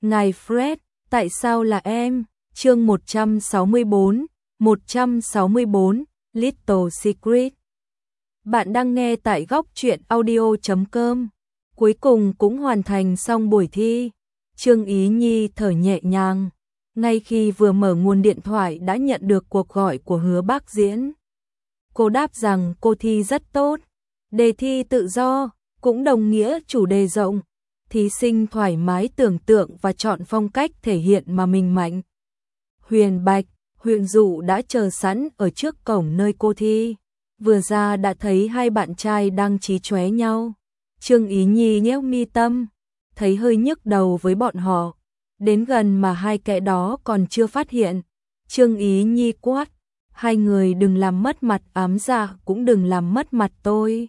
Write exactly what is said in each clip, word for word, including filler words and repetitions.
Ngài Fred, tại sao là em? Chương một trăm sáu mươi bốn, một trăm sáu mươi bốn, Little Secret. Bạn đang nghe tại góc truyện audio chấm com. Cuối cùng cũng hoàn thành xong buổi thi. Trương Ý Nhi thở nhẹ nhàng. Ngay khi vừa mở nguồn điện thoại đã nhận được cuộc gọi của Hứa Bác Diễn. Cô đáp rằng cô thi rất tốt. Đề thi tự do, cũng đồng nghĩa chủ đề rộng. Thí sinh thoải mái tưởng tượng và chọn phong cách thể hiện mà mình mạnh. Huyền Bạch, Huyền Dụ đã chờ sẵn ở trước cổng nơi cô thi. Vừa ra đã thấy hai bạn trai đang chí chóe nhau. Trương Ý Nhi nhếch mi tâm, thấy hơi nhức đầu với bọn họ. Đến gần mà hai kẻ đó còn chưa phát hiện. Trương Ý Nhi quát, hai người đừng làm mất mặt Ám Dạ, cũng đừng làm mất mặt tôi.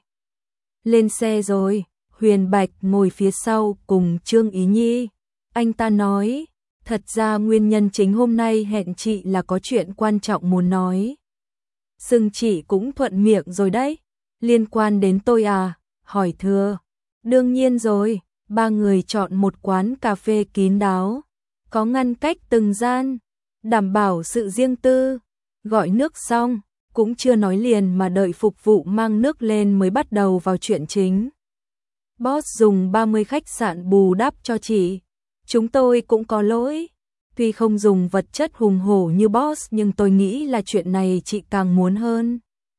Lên xe rồi. Huyền Bạch ngồi phía sau cùng Trương Ý Nhi. Anh ta nói, thật ra nguyên nhân chính hôm nay hẹn chị là có chuyện quan trọng muốn nói. Sưng chị cũng thuận miệng rồi đấy. Liên quan đến tôi à? Hỏi thưa. Đương nhiên rồi. Ba người chọn một quán cà phê kín đáo, có ngăn cách từng gian, đảm bảo sự riêng tư. Gọi nước xong, cũng chưa nói liền mà đợi phục vụ mang nước lên mới bắt đầu vào chuyện chính. Boss dùng ba mươi khách sạn bù đắp cho chị. Chúng tôi cũng có lỗi. Tuy không dùng vật chất hùng hổ như boss nhưng tôi nghĩ là chuyện này chị càng muốn hơn.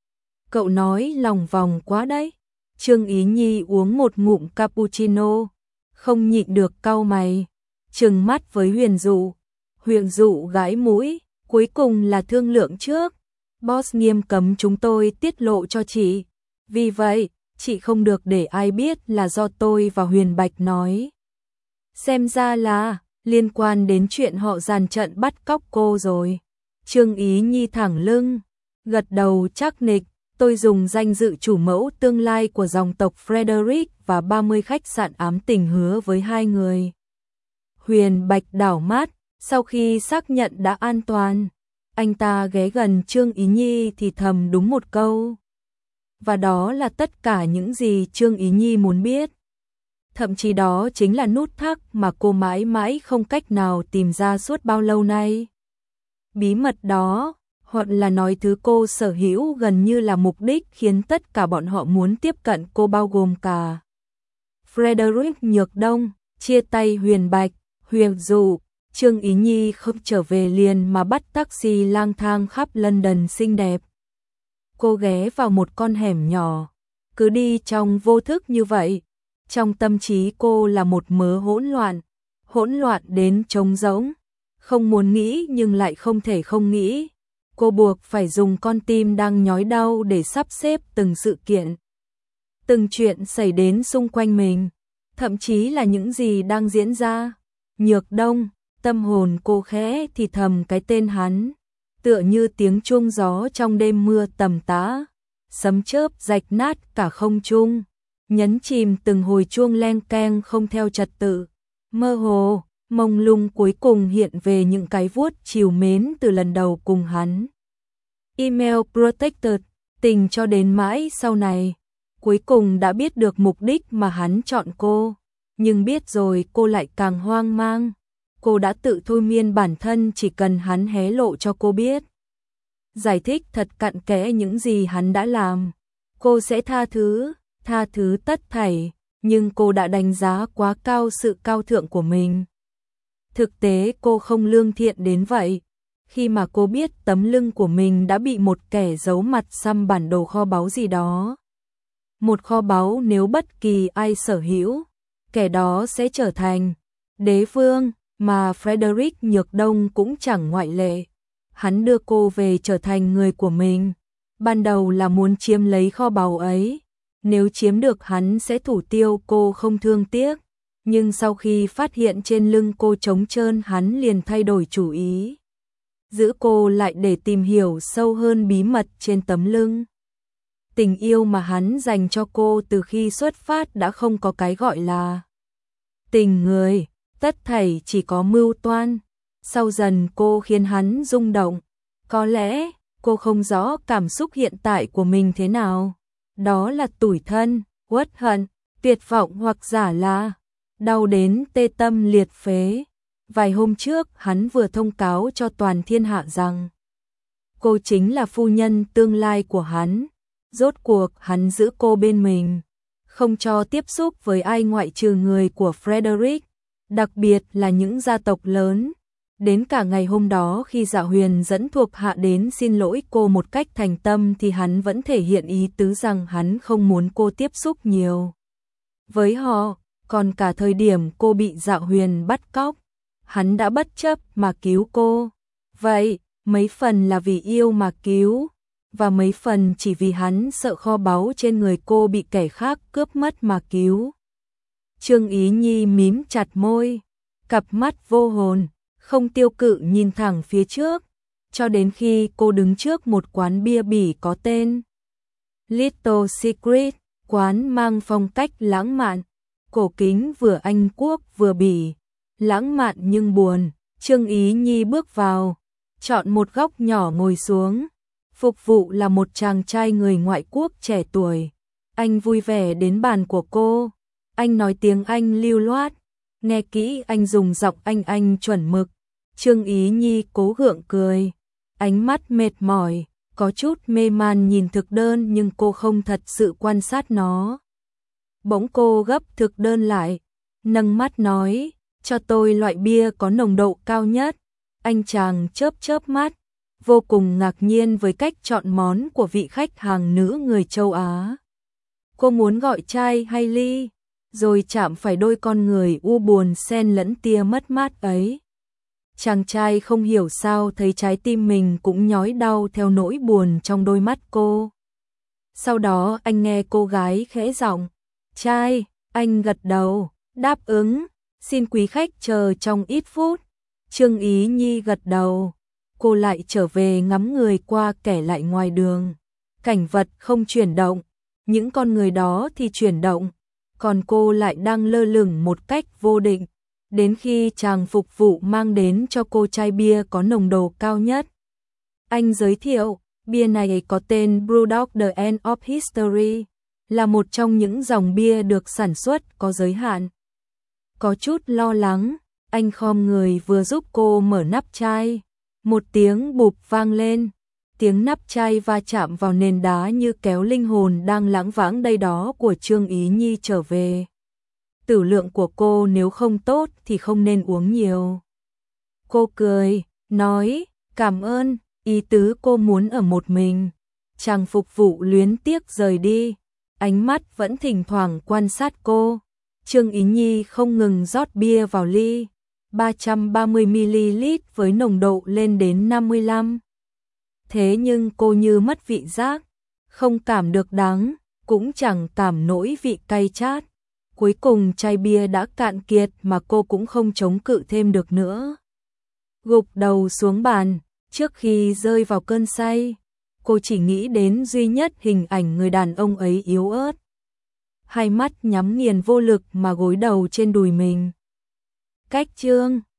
Cậu nói lòng vòng quá đấy. Trương Ý Nhi uống một ngụm cappuccino, không nhịn được cau mày, trừng mắt với Huyền Dụ. Huyền Dụ gãi mũi, cuối cùng là thương lượng trước. Boss nghiêm cấm chúng tôi tiết lộ cho chị. Vì vậy, chị không được để ai biết là do tôi và Huyền Bạch nói. Xem ra là liên quan đến chuyện họ dàn trận bắt cóc cô rồi. Trương Ý Nhi thẳng lưng, gật đầu chắc nịch. Tôi dùng danh dự chủ mẫu tương lai của dòng tộc Frederick và ba mươi khách sạn ám tình hứa với hai người. Huyền Bạch đảo mắt, sau khi xác nhận đã an toàn, anh ta ghé gần Trương Ý Nhi thì thầm đúng một câu. Và đó là tất cả những gì Trương Ý Nhi muốn biết. Thậm chí đó chính là nút thắt mà cô mãi mãi không cách nào tìm ra suốt bao lâu nay. Bí mật đó, hoặc là nói thứ cô sở hữu gần như là mục đích khiến tất cả bọn họ muốn tiếp cận cô, bao gồm cả Frederick Nhược Đông. Chia tay Huyền Bạch, Huyền Dụ, Trương Ý Nhi không trở về liền mà bắt taxi lang thang khắp London xinh đẹp. Cô ghé vào một con hẻm nhỏ, cứ đi trong vô thức như vậy. Trong tâm trí cô là một mớ hỗn loạn, hỗn loạn đến trống rỗng, không muốn nghĩ nhưng lại không thể không nghĩ. Cô buộc phải dùng con tim đang nhói đau để sắp xếp từng sự kiện, từng chuyện xảy đến xung quanh mình, thậm chí là những gì đang diễn ra. Nhược Đông, tâm hồn cô khẽ thì thầm cái tên hắn, tựa như tiếng chuông gió trong đêm mưa tầm tã, sấm chớp rạch nát cả không trung, nhấn chìm từng hồi chuông leng keng không theo trật tự. Mơ hồ, mông lung cuối cùng hiện về những cái vuốt trìu mến từ lần đầu cùng hắn. Email protected, tình cho đến mãi sau này, cuối cùng đã biết được mục đích mà hắn chọn cô, nhưng biết rồi cô lại càng hoang mang. Cô đã tự thôi miên bản thân chỉ cần hắn hé lộ cho cô biết, giải thích thật cặn kẽ những gì hắn đã làm, cô sẽ tha thứ, tha thứ tất thảy, nhưng cô đã đánh giá quá cao sự cao thượng của mình. Thực tế cô không lương thiện đến vậy. Khi mà cô biết tấm lưng của mình đã bị một kẻ giấu mặt xăm bản đồ kho báu gì đó. Một kho báu nếu bất kỳ ai sở hữu, kẻ đó sẽ trở thành đế vương, mà Frederick Nhược Đông cũng chẳng ngoại lệ. Hắn đưa cô về trở thành người của mình. Ban đầu là muốn chiếm lấy kho báu ấy. Nếu chiếm được hắn sẽ thủ tiêu cô không thương tiếc. Nhưng sau khi phát hiện trên lưng cô trống trơn, hắn liền thay đổi chủ ý, giữ cô lại để tìm hiểu sâu hơn bí mật trên tấm lưng. Tình yêu mà hắn dành cho cô từ khi xuất phát đã không có cái gọi là tình người, tất thảy chỉ có mưu toan. Sau dần cô khiến hắn rung động. Có lẽ cô không rõ cảm xúc hiện tại của mình thế nào. Đó là tủi thân, uất hận, tuyệt vọng hoặc giả là đau đến tê tâm liệt phế. Vài hôm trước hắn vừa thông cáo cho toàn thiên hạ rằng cô chính là phu nhân tương lai của hắn. Rốt cuộc hắn giữ cô bên mình, không cho tiếp xúc với ai ngoại trừ người của Frederick, đặc biệt là những gia tộc lớn. Đến cả ngày hôm đó khi Dạ Huyền dẫn thuộc hạ đến xin lỗi cô một cách thành tâm thì hắn vẫn thể hiện ý tứ rằng hắn không muốn cô tiếp xúc nhiều với họ. Còn cả thời điểm cô bị Dạ Huyền bắt cóc, hắn đã bất chấp mà cứu cô. Vậy, mấy phần là vì yêu mà cứu, và mấy phần chỉ vì hắn sợ kho báu trên người cô bị kẻ khác cướp mất mà cứu. Trương Ý Nhi mím chặt môi, cặp mắt vô hồn, không tiêu cự nhìn thẳng phía trước, cho đến khi cô đứng trước một quán bia Bỉ có tên Little Secret, quán mang phong cách lãng mạn, cổ kính vừa Anh Quốc vừa Bỉ, lãng mạn nhưng buồn. Trương Ý Nhi bước vào, chọn một góc nhỏ ngồi xuống. Phục vụ là một chàng trai người ngoại quốc trẻ tuổi. Anh vui vẻ đến bàn của cô. Anh nói tiếng Anh lưu loát. Nghe kỹ anh dùng giọng Anh Anh chuẩn mực. Trương Ý Nhi cố gượng cười. Ánh mắt mệt mỏi, có chút mê man nhìn thực đơn nhưng cô không thật sự quan sát nó. Bỗng cô gấp thực đơn lại, nâng mắt nói, cho tôi loại bia có nồng độ cao nhất. Anh chàng chớp chớp mắt, vô cùng ngạc nhiên với cách chọn món của vị khách hàng nữ người châu Á. Cô muốn gọi chai hay ly, rồi chạm phải đôi con người u buồn xen lẫn tia mất mát ấy. Chàng trai không hiểu sao thấy trái tim mình cũng nhói đau theo nỗi buồn trong đôi mắt cô. Sau đó anh nghe cô gái khẽ giọng, chai, anh gật đầu, đáp ứng, xin quý khách chờ trong ít phút. Trương Ý Nhi gật đầu, cô lại trở về ngắm người qua kẻ lại ngoài đường. Cảnh vật không chuyển động, những con người đó thì chuyển động, còn cô lại đang lơ lửng một cách vô định. Đến khi chàng phục vụ mang đến cho cô chai bia có nồng độ cao nhất. Anh giới thiệu, bia này có tên Brewdog The End of History, là một trong những dòng bia được sản xuất có giới hạn. Có chút lo lắng, anh khom người vừa giúp cô mở nắp chai. Một tiếng bụp vang lên, tiếng nắp chai va chạm vào nền đá như kéo linh hồn đang lãng vãng đây đó của Trương Ý Nhi trở về. Tử lượng của cô nếu không tốt thì không nên uống nhiều. Cô cười, nói, cảm ơn, ý tứ cô muốn ở một mình. Chàng phục vụ luyến tiếc rời đi, ánh mắt vẫn thỉnh thoảng quan sát cô. Trương Ý Nhi không ngừng rót bia vào ly, ba trăm ba mươi mi li lít với nồng độ lên đến năm mươi lăm. Thế nhưng cô như mất vị giác, không cảm được đắng, cũng chẳng cảm nổi vị cay chát. Cuối cùng chai bia đã cạn kiệt mà cô cũng không chống cự thêm được nữa. Gục đầu xuống bàn, trước khi rơi vào cơn say, cô chỉ nghĩ đến duy nhất hình ảnh người đàn ông ấy yếu ớt. Hai mắt nhắm nghiền vô lực mà gối đầu trên đùi mình. Cách Trương